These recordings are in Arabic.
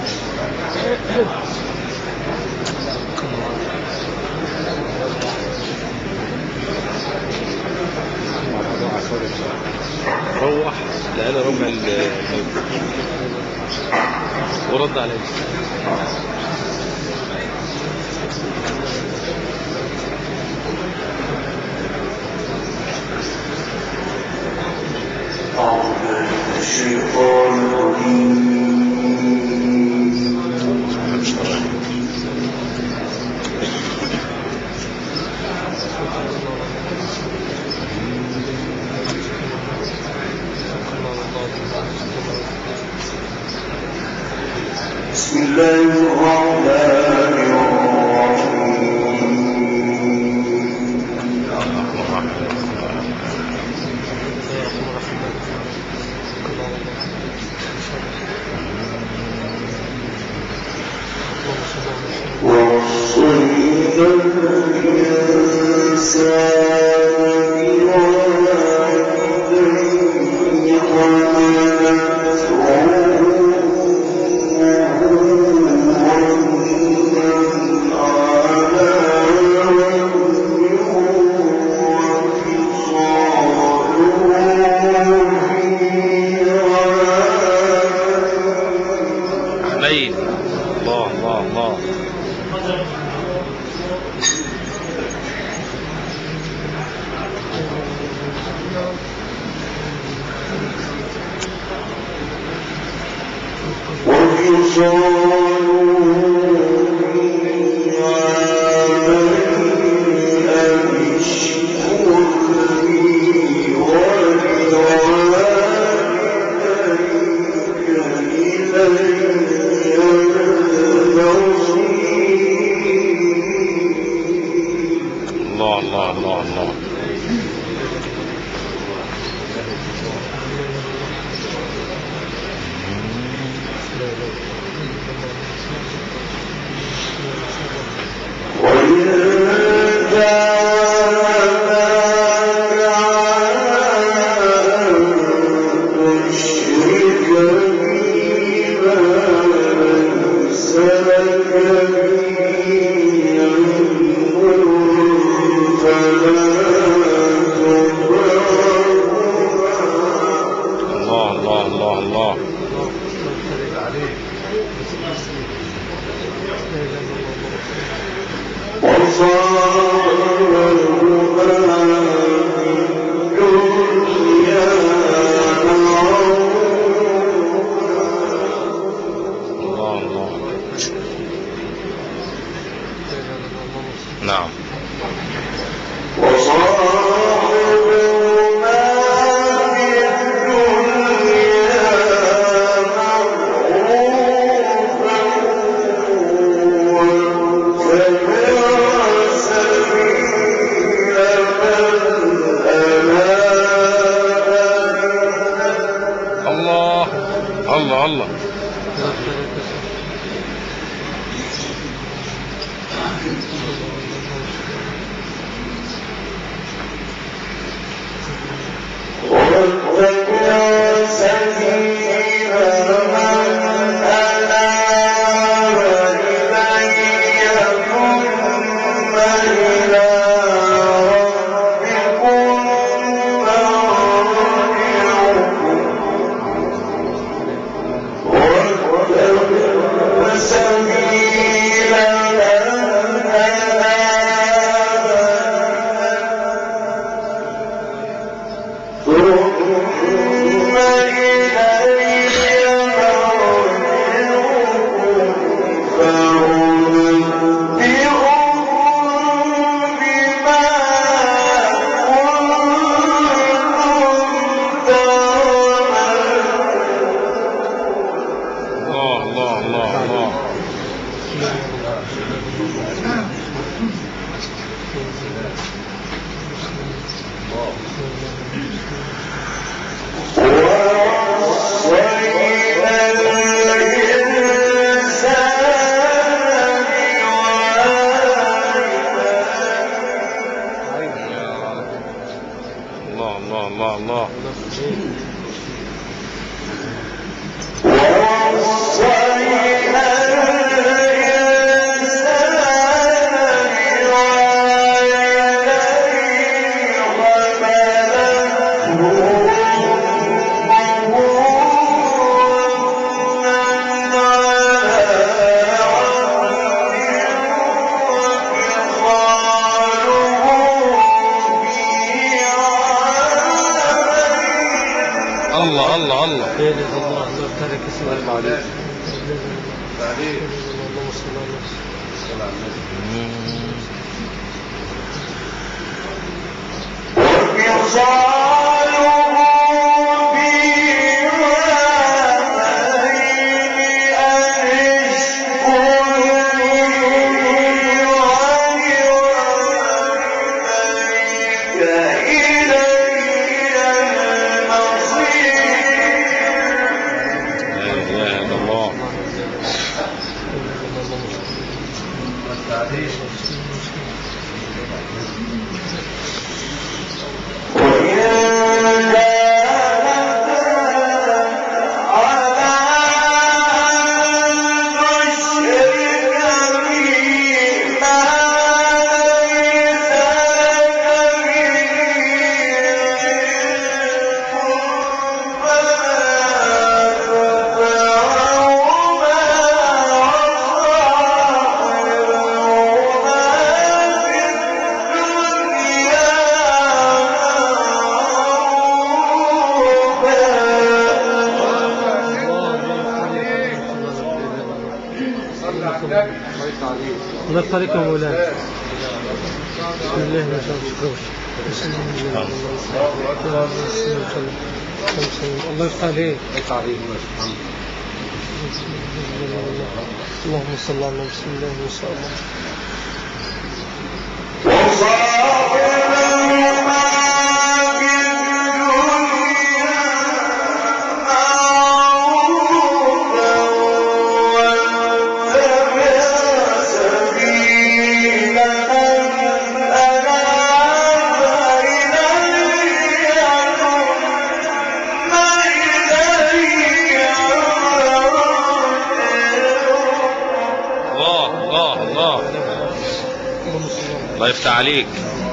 روح لقى ربع الموت ورد عليه. الشيطان الرجيم بسم الله الرحمن الرحيم وصينا الإنسان ووصينا الله الله. لا اله الا الله. الله تارك اسم الله عليك. اللهم صل على الله يفتح عليك يا مولانا. بسم الله ما شاء الله. بسم الله الله يفتح عليك. اللهم صل على بسم الله ما شاء الله. الله يفتح عليك.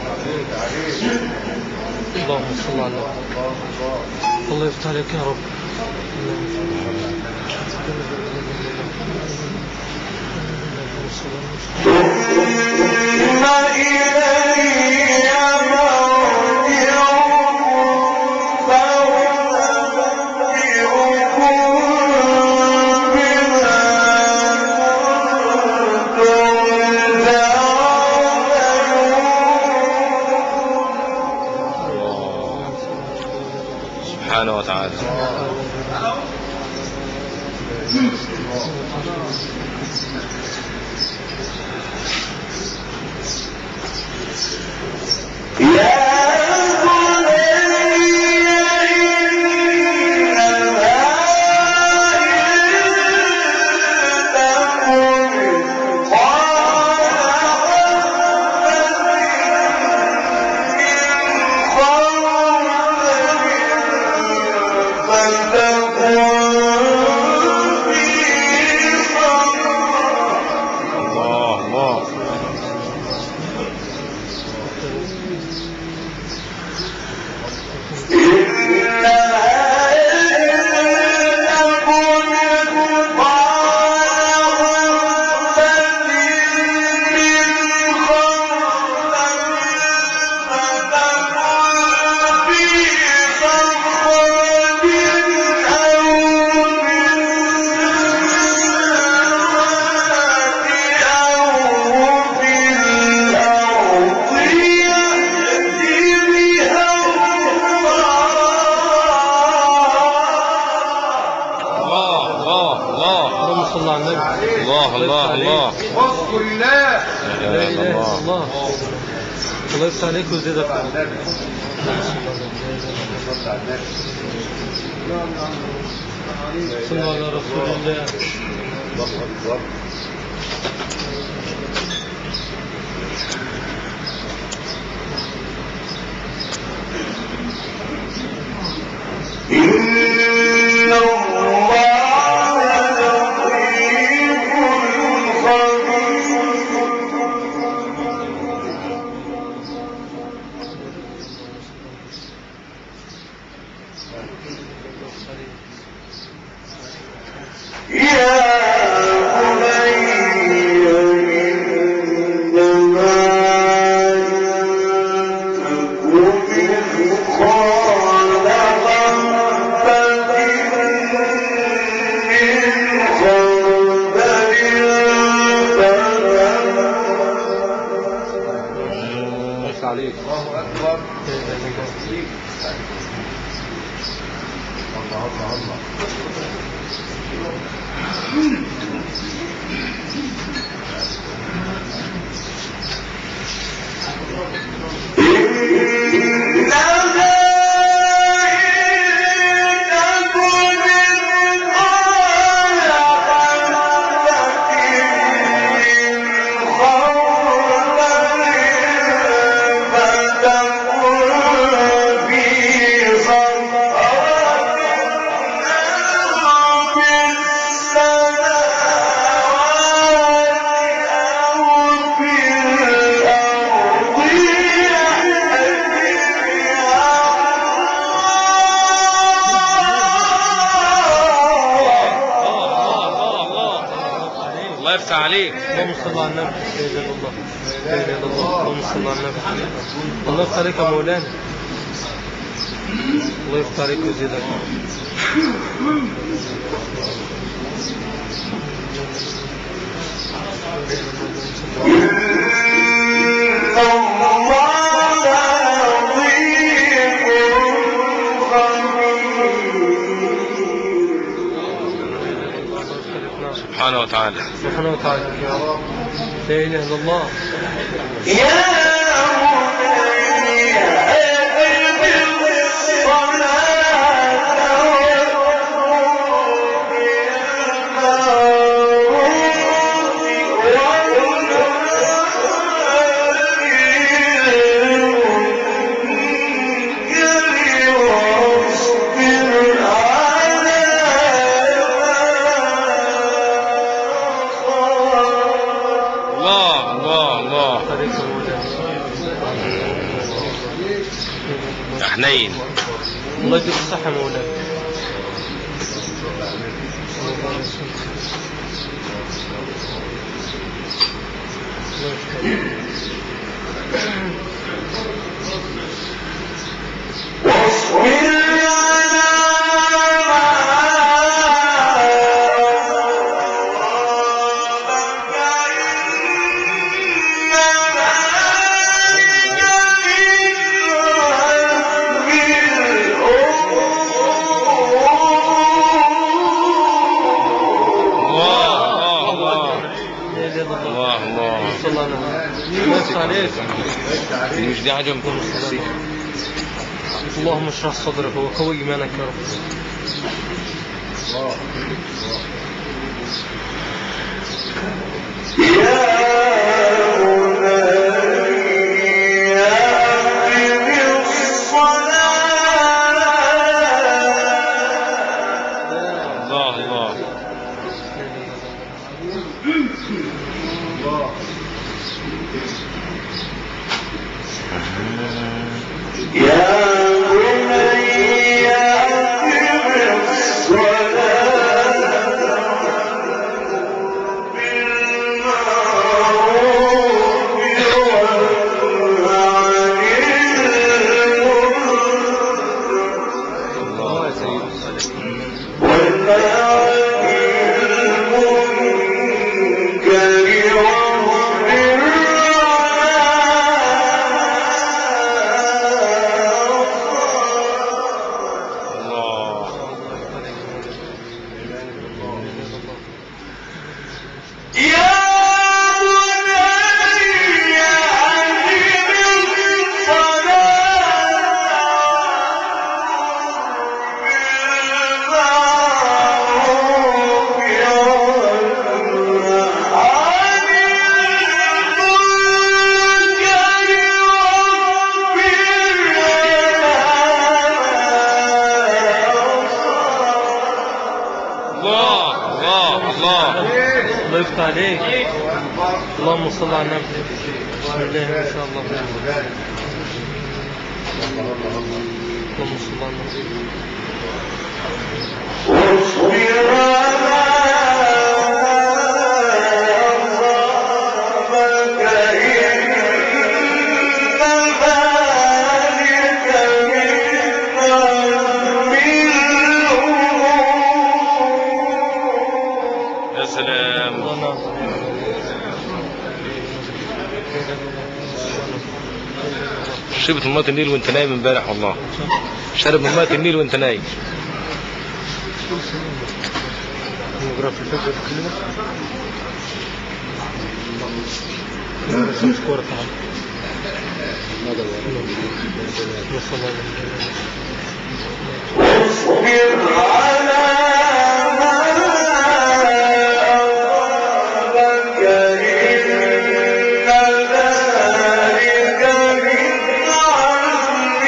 اللهم صل على الله يفتح عليك يا رب. سبحانه وتعالى. الله الله الله. واذكر الله. لا اله الا الله. الله يفتح عليك ويزيدك. صلى على رسول الله. إن الله لطيف خبير. يا بني إنما تكن مثقال حبة عليك. الله أكبر. الله يفتح عليك. اللهم صل على النبي. لا اله الا الله. لا اله الا الله. اللهم صل على النبي. الله يفتح عليك يا مولانا. الله يفتح عليك ويزيدك. سبحانه وتعالى. سبحانه وتعالى. يا رب. لا اله الا الله. يا حنين. الله يديك الصحة مولانا. مش دي حاجة متنسية. اللهم اشرح صدرك وقوي ايمانك يا رب. الله يفتح عليك. اللهم صل على النبي. بسم الله ما شاء الله. اللهم صل على النبي. شربت من ميه النيل وانت نايم امبارح والله. شارب من ميه النيل وانت نايم. نقرا في الفجر كلنا. خمس كورة طبعا. واصبر على ما أصابك إن ذلك من عزم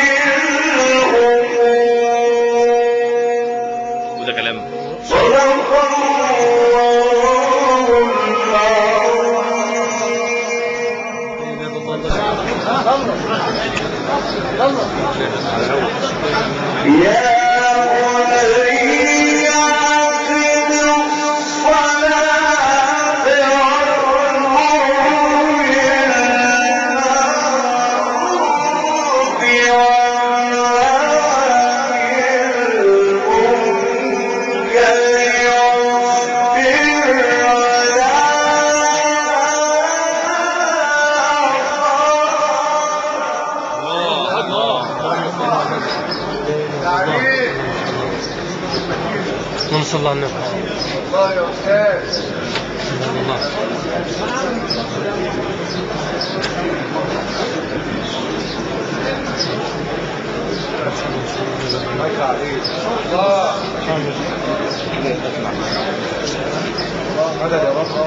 الأمور. وده كلام. صدق الله العظيم. يا بني أقم الصلاة وأمر بالمعروف اللهم صل على النبي. الله يا أستاذ. الله. مدد يا رب.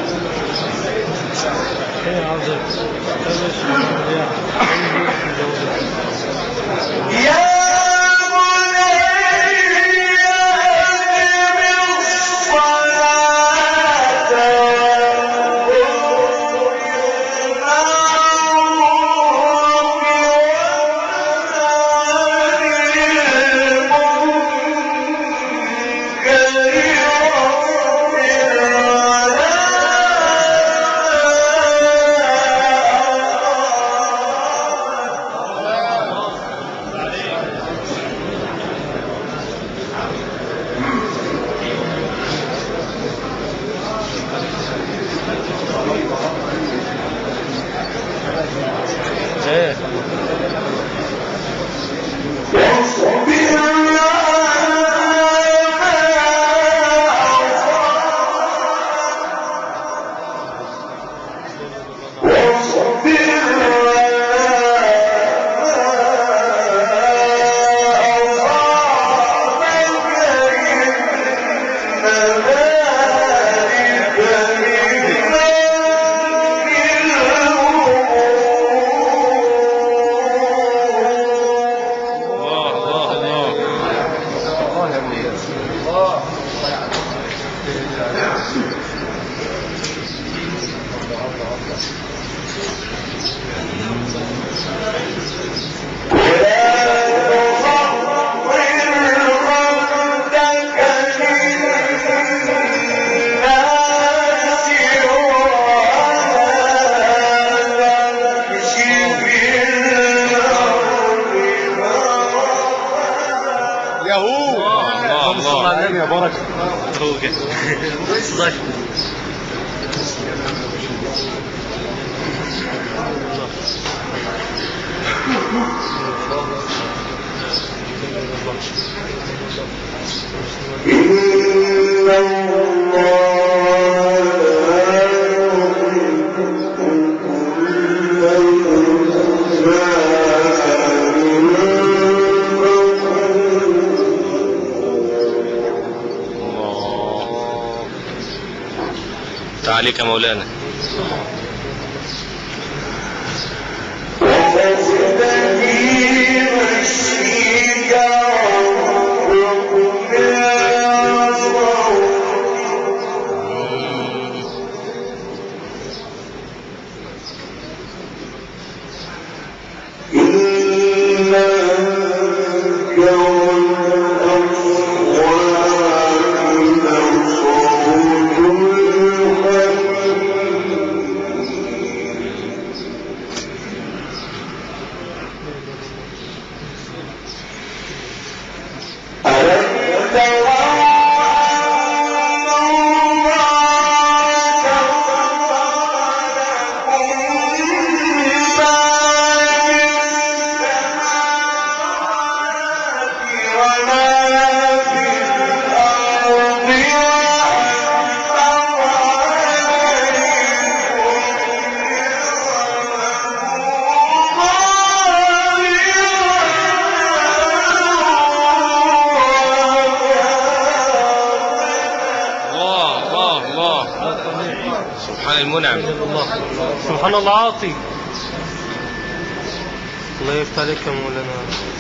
ايه عاوز يا ايه الله يا بركة. هو كده. عليك يا مولانا. سبحان المنعم. الله سبحان الله عاطي. الله يفتح عليك يا مولانا.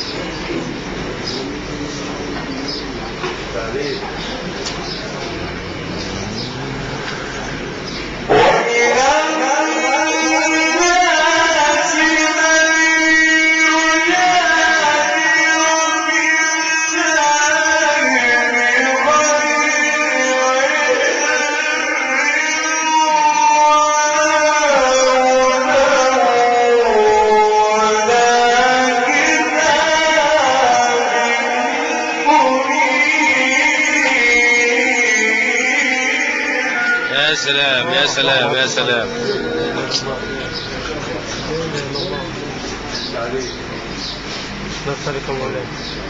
يا سلام يا سلام يا سلام. لا تسألك مولانا.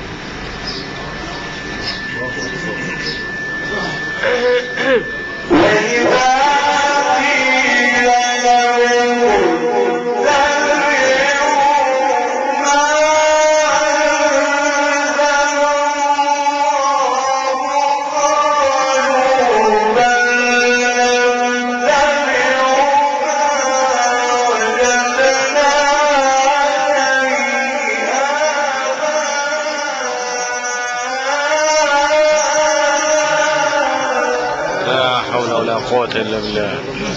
لا حول ولا قوة إلا بالله.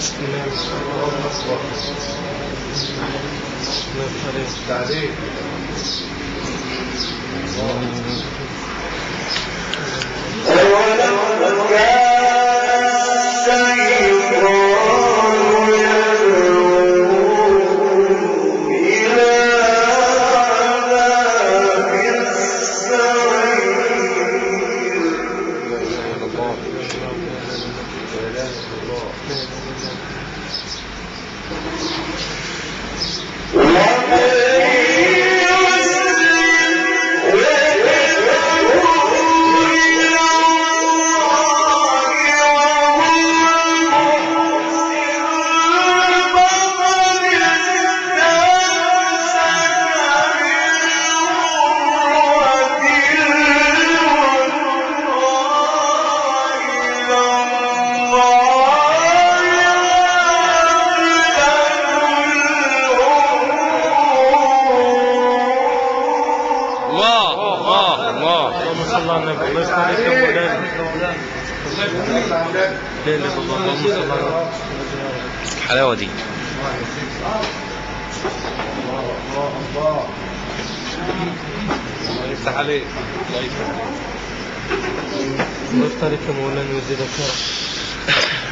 الحلاوة دي. الله يفتح عليك. الله يفتح عليك يا مولانا ويزيدك يا رب.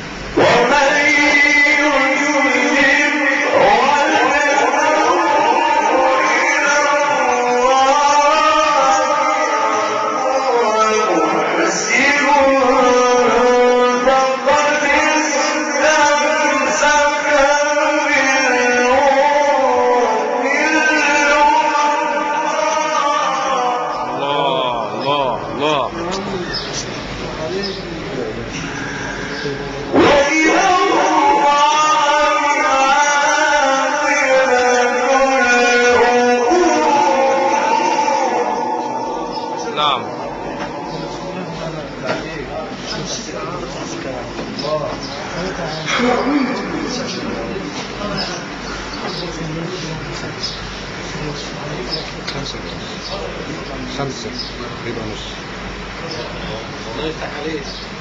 خمسة يبقى نص. الله يفتح عليك.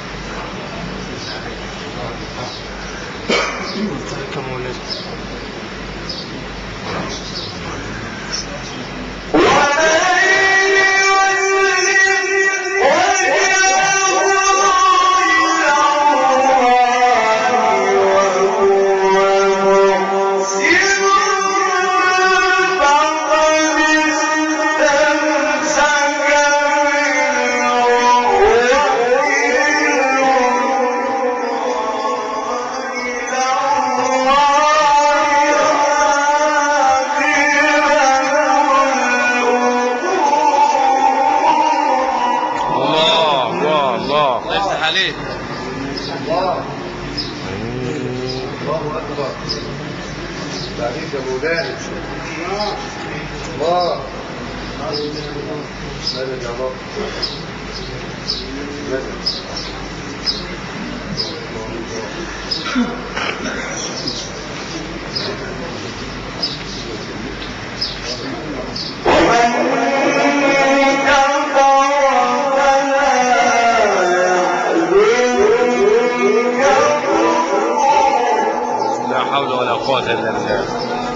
يفتح مولانا. عليك يا مولانا. الله مدد يا رب. مدد. حول ولا قوة إلا بالله.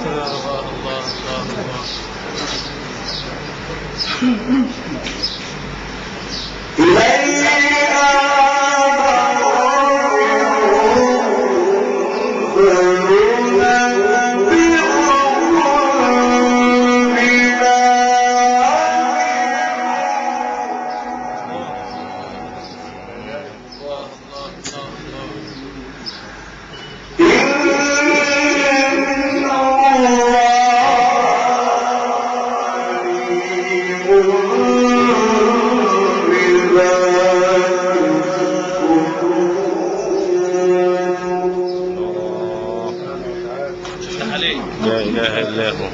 لا إله إلا هو.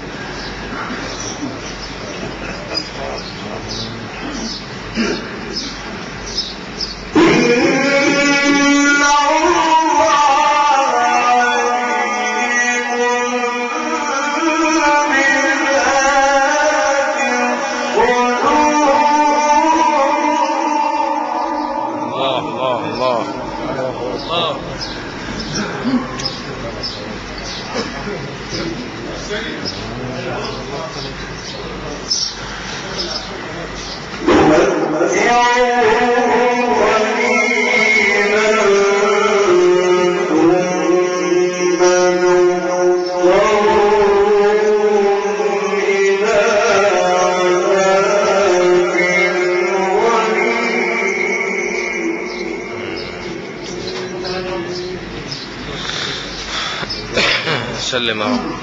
سلم يا رب.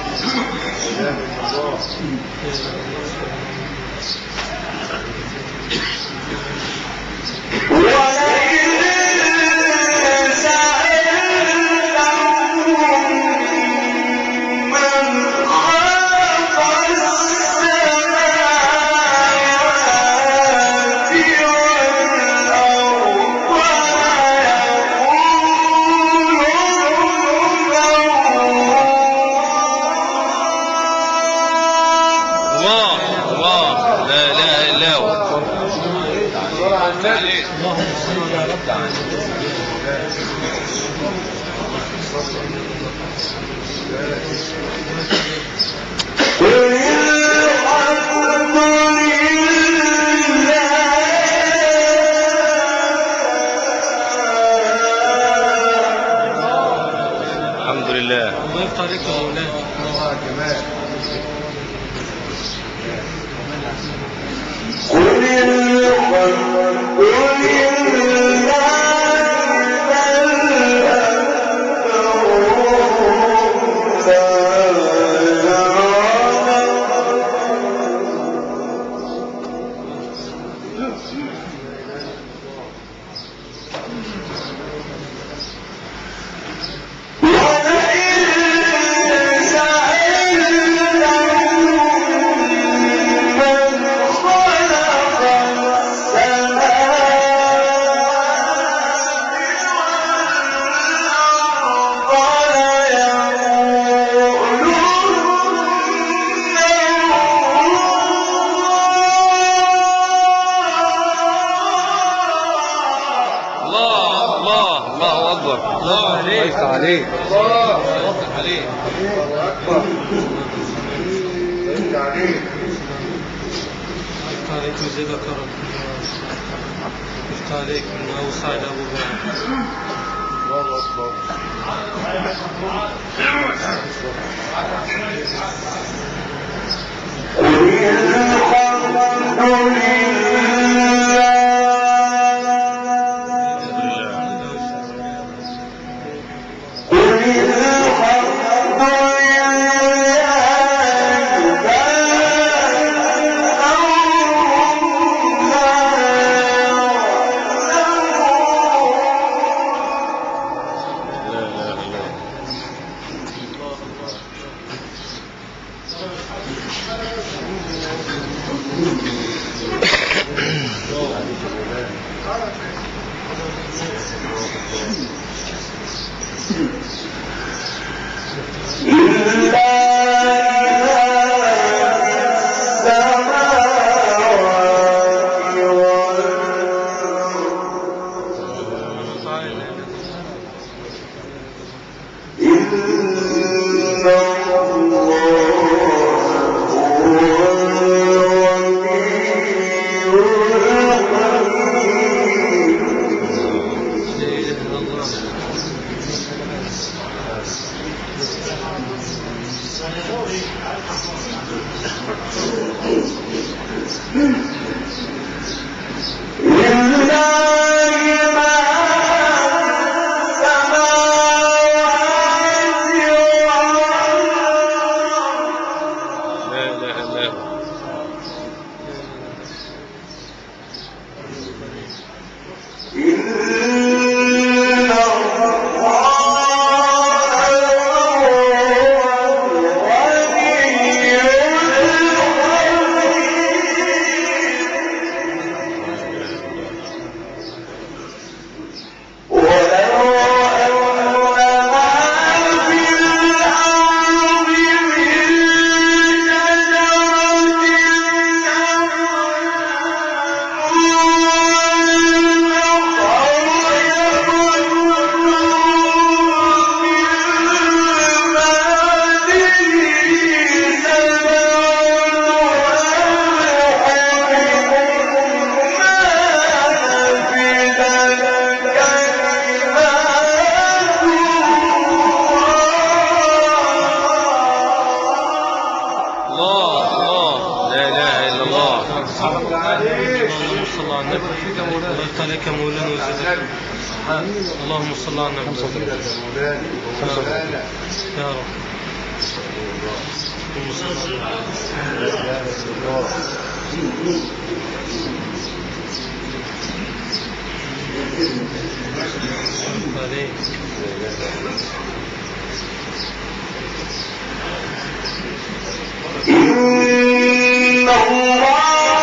الحمد لله. الله يفتح عليك يا مولانا. الله جمال. عليك الله عليك الله أكبر أنت عليك يفتح عليك ويزيدك يا رب. يفتح عليك من أوسع أبو بكر. الله أكبر إلا عليك مولانا وسلام. اللهم صل على النبي يا رب. اللهم صل على إن الله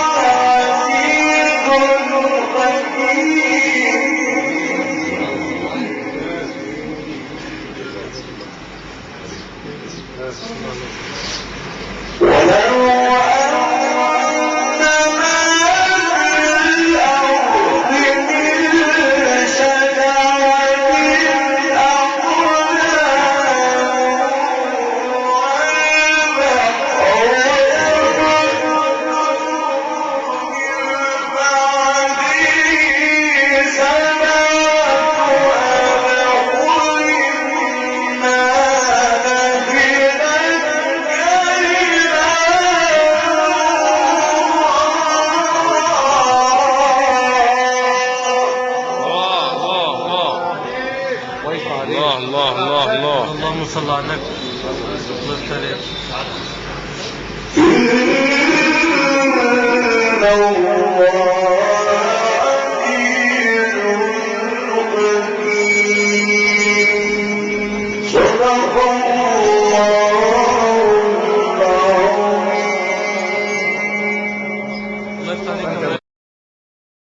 اللهم صل على النبي صدق الله.